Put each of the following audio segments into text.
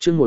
chương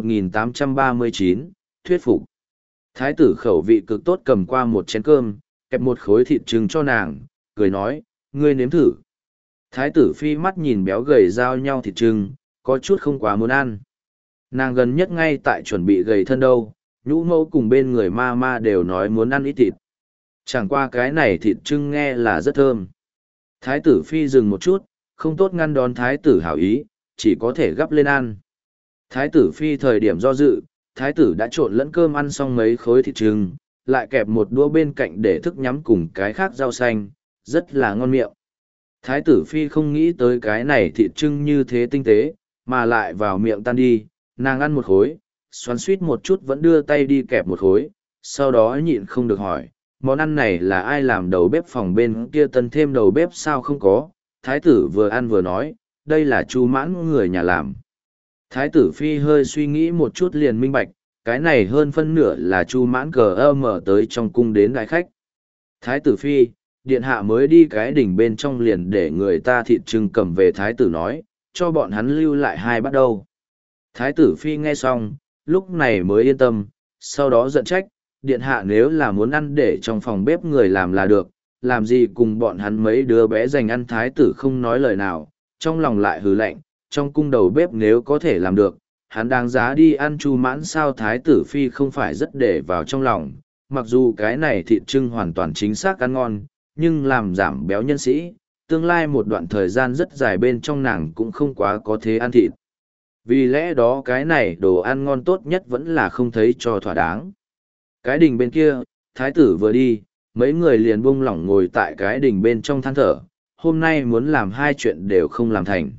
1839, thuyết phục. Thái tử khẩu vị cực tốt cầm qua một chén cơm, kẹp một khối thịt trứng cho nàng, cười nói, ngươi nếm thử. Thái tử phi mắt nhìn béo gầy giao nhau thịt trứng, có chút không quá muốn ăn. Nàng gần nhất ngay tại chuẩn bị gầy thân đâu, nhũ mẫu cùng bên người ma ma đều nói muốn ăn ít thịt. Chẳng qua cái này thịt trưng nghe là rất thơm. Thái tử phi dừng một chút, không tốt ngăn đón thái tử hảo ý, chỉ có thể gắp lên ăn. Thái tử phi thời điểm do dự, thái tử đã trộn lẫn cơm ăn xong mấy khối thịt trưng, lại kẹp một đũa bên cạnh để thức nhắm cùng cái khác rau xanh, rất là ngon miệng. Thái tử phi không nghĩ tới cái này thịt trưng như thế tinh tế, mà lại vào miệng tan đi, nàng ăn một khối, xoắn suýt một chút vẫn đưa tay đi kẹp một khối, sau đó nhịn không được hỏi, món ăn này là ai làm đầu bếp phòng bên kia tân thêm đầu bếp sao không có. Thái tử vừa ăn vừa nói, đây là Chu Mãn người nhà làm. Thái tử phi hơi suy nghĩ một chút liền minh bạch, cái này hơn phân nửa là Chu Mãn cờ mở tới trong cung đến đại khách. Thái tử phi, điện hạ mới đi cái đỉnh bên trong liền để người ta thịt trưng cầm về. Thái tử nói, cho bọn hắn lưu lại hai bắt đầu. Thái tử phi nghe xong, lúc này mới yên tâm, sau đó giận trách, điện hạ nếu là muốn ăn để trong phòng bếp người làm là được, làm gì cùng bọn hắn mấy đứa bé dành ăn. Thái tử không nói lời nào, trong lòng lại hừ lạnh, trong cung đầu bếp nếu có thể làm được, hắn đáng giá đi ăn Chu Mãn sao. Thái tử phi không phải rất để vào trong lòng, mặc dù cái này thịt trưng hoàn toàn chính xác ăn ngon, nhưng làm giảm béo nhân sĩ, tương lai một đoạn thời gian rất dài bên trong nàng cũng không quá có thế ăn thịt. Vì lẽ đó cái này đồ ăn ngon tốt nhất vẫn là không thấy cho thỏa đáng. Cái đình bên kia, thái tử vừa đi, mấy người liền buông lỏng ngồi tại cái đình bên trong than thở, hôm nay muốn làm hai chuyện đều không làm thành.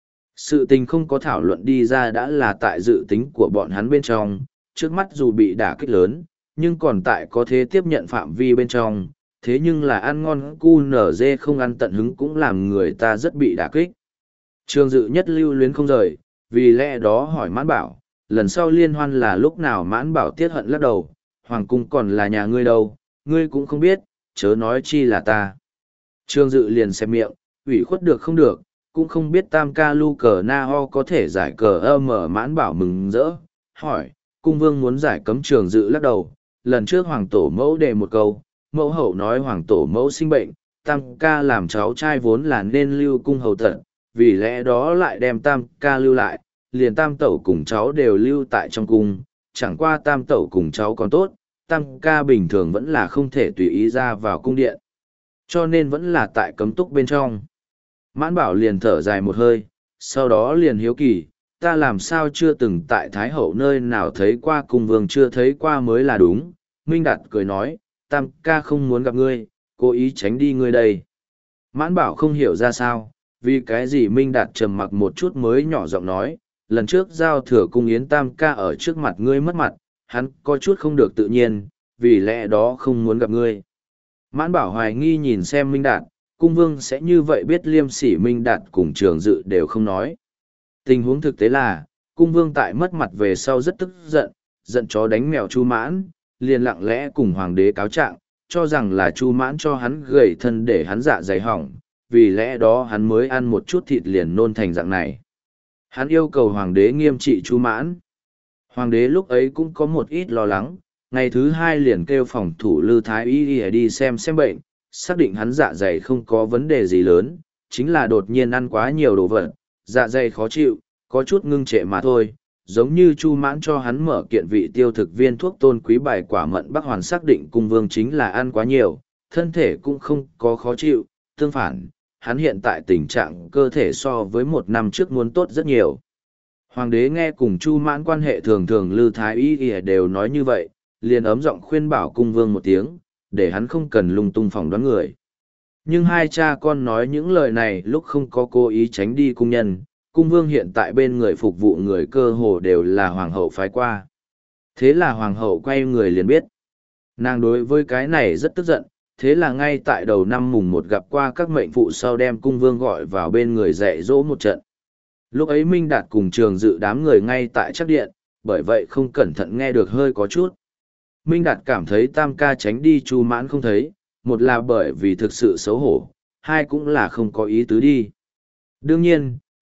Sự tình không có thảo luận đi ra đã là tại dự tính của bọn hắn bên trong, trước mắt dù bị đả kích lớn, nhưng còn tại có thế tiếp nhận phạm vi bên trong, thế nhưng là ăn ngon cu nở dê không ăn tận hứng cũng làm người ta rất bị đả kích. Trường Dự nhất lưu luyến không rời, vì lẽ đó hỏi Mãn Bảo, lần sau liên hoan là lúc nào. Mãn Bảo tiết hận lắc đầu, hoàng cung còn là nhà ngươi đâu, ngươi cũng không biết, chớ nói chi là ta. Trương Dự liền xem miệng, ủy khuất được không được, cũng không biết tam ca lu cờ na ho có thể giải cờ mở. Mãn Bảo mừng rỡ, hỏi, cung vương muốn giải cấm. Trường Dự lắc đầu, lần trước hoàng tổ mẫu đề một câu, mẫu hậu nói hoàng tổ mẫu sinh bệnh, tam ca làm cháu trai vốn là nên lưu cung hầu tận, vì lẽ đó lại đem tam ca lưu lại, liền tam tẩu cùng cháu đều lưu tại trong cung, chẳng qua tam tẩu cùng cháu còn tốt, tam ca bình thường vẫn là không thể tùy ý ra vào cung điện, cho nên vẫn là tại cấm túc bên trong. Mãn Bảo liền thở dài một hơi, sau đó liền hiếu kỳ, ta làm sao chưa từng tại Thái Hậu nơi nào thấy qua, cung vương chưa thấy qua mới là đúng. Minh Đạt cười nói, tam ca không muốn gặp ngươi, cố ý tránh đi ngươi đây. Mãn Bảo không hiểu ra sao, vì cái gì. Minh Đạt trầm mặc một chút mới nhỏ giọng nói, lần trước giao thừa cung yến tam ca ở trước mặt ngươi mất mặt, hắn có chút không được tự nhiên, vì lẽ đó không muốn gặp ngươi. Mãn Bảo hoài nghi nhìn xem Minh Đạt, cung vương sẽ như vậy biết liêm sỉ. Minh Đạt cùng Trường Dự đều không nói. Tình huống thực tế là, cung vương tại mất mặt về sau rất tức giận, giận chó đánh mèo Chu Mãn, liền lặng lẽ cùng hoàng đế cáo trạng, cho rằng là Chu Mãn cho hắn gầy thân để hắn dạ dày hỏng, vì lẽ đó hắn mới ăn một chút thịt liền nôn thành dạng này. Hắn yêu cầu hoàng đế nghiêm trị Chu Mãn. Hoàng đế lúc ấy cũng có một ít lo lắng, ngày thứ hai liền kêu phòng thủ Lư Thái Y đi xem bệnh, xác định hắn dạ dày không có vấn đề gì lớn, chính là đột nhiên ăn quá nhiều đồ vật, dạ dày khó chịu, có chút ngưng trệ mà thôi. Giống như Chu Mãn cho hắn mở kiện vị tiêu thực viên thuốc tôn quý bài quả mận Bắc Hoàn, xác định cung vương chính là ăn quá nhiều, thân thể cũng không có khó chịu, tương phản, hắn hiện tại tình trạng cơ thể so với một năm trước muốn tốt rất nhiều. Hoàng đế nghe cùng Chu Mãn quan hệ thường thường Lư Thái Y đều nói như vậy, liền ấm giọng khuyên bảo cung vương một tiếng, để hắn không cần lung tung phỏng đoán người. Nhưng hai cha con nói những lời này lúc không có cố ý tránh đi cung nhân, cung vương hiện tại bên người phục vụ người cơ hồ đều là hoàng hậu phái qua. Thế là hoàng hậu quay người liền biết. Nàng đối với cái này rất tức giận, thế là ngay tại đầu năm mùng một gặp qua các mệnh phụ sau đem cung vương gọi vào bên người dạy dỗ một trận. Lúc ấy Minh Đạt cùng Trường Dự đám người ngay tại chắc điện, bởi vậy không cẩn thận nghe được hơi có chút. Minh Đạt cảm thấy tam ca tránh đi Chu Mãn không thấy, một là bởi vì thực sự xấu hổ, hai cũng là không có ý tứ đi. Đương nhiên,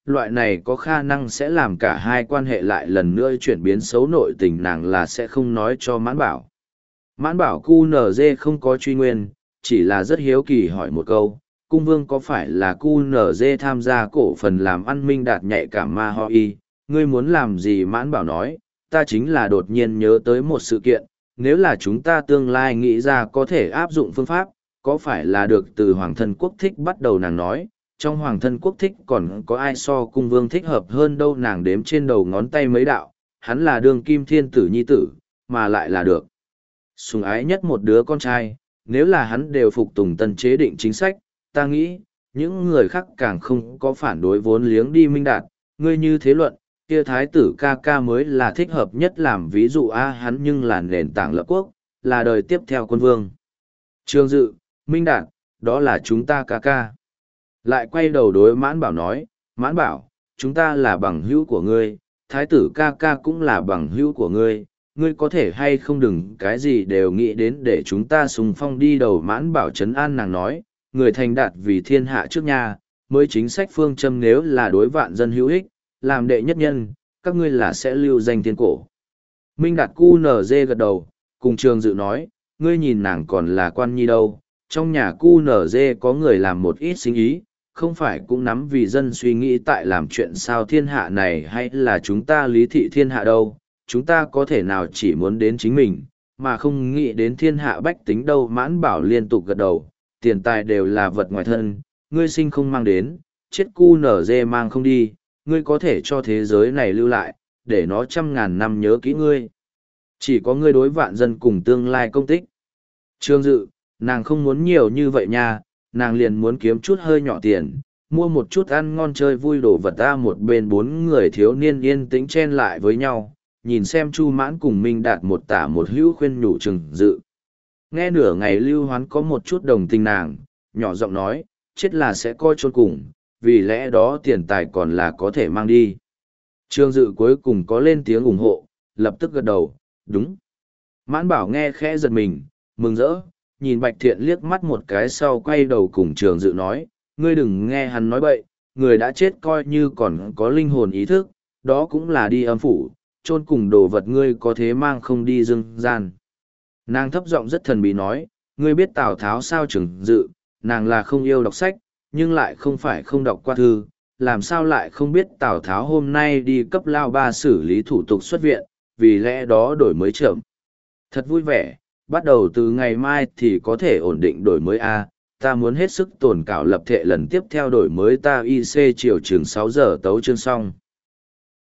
loại này có khả năng sẽ làm cả hai quan hệ lại lần nữa chuyển biến xấu, nội tình nàng là sẽ không nói cho Mãn Bảo. Mãn Bảo QNZ không có truy nguyên, chỉ là rất hiếu kỳ hỏi một câu, cung vương có phải là QNZ tham gia cổ phần làm ăn Minh Đạt nhạy cảm ma ho y, ngươi muốn làm gì? Mãn Bảo nói, ta chính là đột nhiên nhớ tới một sự kiện, nếu là chúng ta tương lai nghĩ ra có thể áp dụng phương pháp, có phải là được từ Hoàng thân quốc thích bắt đầu? Nàng nói, trong Hoàng thân quốc thích còn có ai so cung vương thích hợp hơn đâu? Nàng đếm trên đầu ngón tay mấy đạo, hắn là đương kim thiên tử nhi tử, mà lại là được sủng ái nhất một đứa con trai, nếu là hắn đều phục tùng tân chế định chính sách, ta nghĩ, những người khác càng không có phản đối vốn liếng đi Minh Đạt, ngươi như thế luận, kia thái tử ca ca mới là thích hợp nhất làm ví dụ a, hắn nhưng là nền tảng lập quốc, là đời tiếp theo quân vương. Trương Dự, Minh Đạt, đó là chúng ta ca ca. Lại quay đầu đối Mãn Bảo nói, Mãn Bảo, chúng ta là bằng hữu của ngươi, thái tử ca ca cũng là bằng hữu của ngươi, ngươi có thể hay không đừng cái gì đều nghĩ đến để chúng ta xung phong đi đầu. Mãn Bảo trấn an nàng nói, người thành đạt vì thiên hạ trước nhà, mới chính sách phương châm nếu là đối vạn dân hữu ích, làm đệ nhất nhân, các ngươi là sẽ lưu danh thiên cổ. Minh Đạt QNZ gật đầu, cùng Trường Dự nói, ngươi nhìn nàng còn là quan nhi đâu, trong nhà QNZ có người làm một ít sinh ý, không phải cũng nắm vì dân suy nghĩ tại làm chuyện sao thiên hạ này, hay là chúng ta lý thị thiên hạ đâu, chúng ta có thể nào chỉ muốn đến chính mình, mà không nghĩ đến thiên hạ bách tính đâu. Mãn Bảo liên tục gật đầu, tiền tài đều là vật ngoài thân, ngươi sinh không mang đến, chết QNZ mang không đi, ngươi có thể cho thế giới này lưu lại, để nó 100.000 năm nhớ kỹ ngươi. Chỉ có ngươi đối vạn dân cùng tương lai công tích. Trương Dự, nàng không muốn nhiều như vậy nha, nàng liền muốn kiếm chút hơi nhỏ tiền, mua một chút ăn ngon chơi vui đồ vật ta. Một bên bốn người thiếu niên yên tĩnh chen lại với nhau, nhìn xem Chu Mãn cùng Minh Đạt một tả một hữu khuyên nhủ Trương Dự. Nghe nửa ngày Lưu Hoán có một chút đồng tình nàng, nhỏ giọng nói, chết là sẽ coi chôn cùng, vì lẽ đó tiền tài còn là có thể mang đi. Trương Dự cuối cùng có lên tiếng ủng hộ, lập tức gật đầu, đúng. Mãn Bảo nghe khẽ giật mình, mừng rỡ, nhìn Bạch Thiện liếc mắt một cái sau quay đầu cùng Trương Dự nói, ngươi đừng nghe hắn nói bậy, người đã chết coi như còn có linh hồn ý thức, đó cũng là đi âm phủ, chôn cùng đồ vật ngươi có thế mang không đi dương gian. Nàng thấp giọng rất thần bí nói, ngươi biết Tào Tháo sao? Trương Dự, nàng là không yêu đọc sách, nhưng lại không phải không đọc qua thư, làm sao lại không biết Tào Tháo hôm nay đi cấp lao ba xử lý thủ tục xuất viện, vì lẽ đó đổi mới chậm. Thật vui vẻ, bắt đầu từ ngày mai thì có thể ổn định đổi mới A, ta muốn hết sức tồn cảo lập thệ lần tiếp theo đổi mới ta IC chiều chừng 6 giờ tấu chương xong.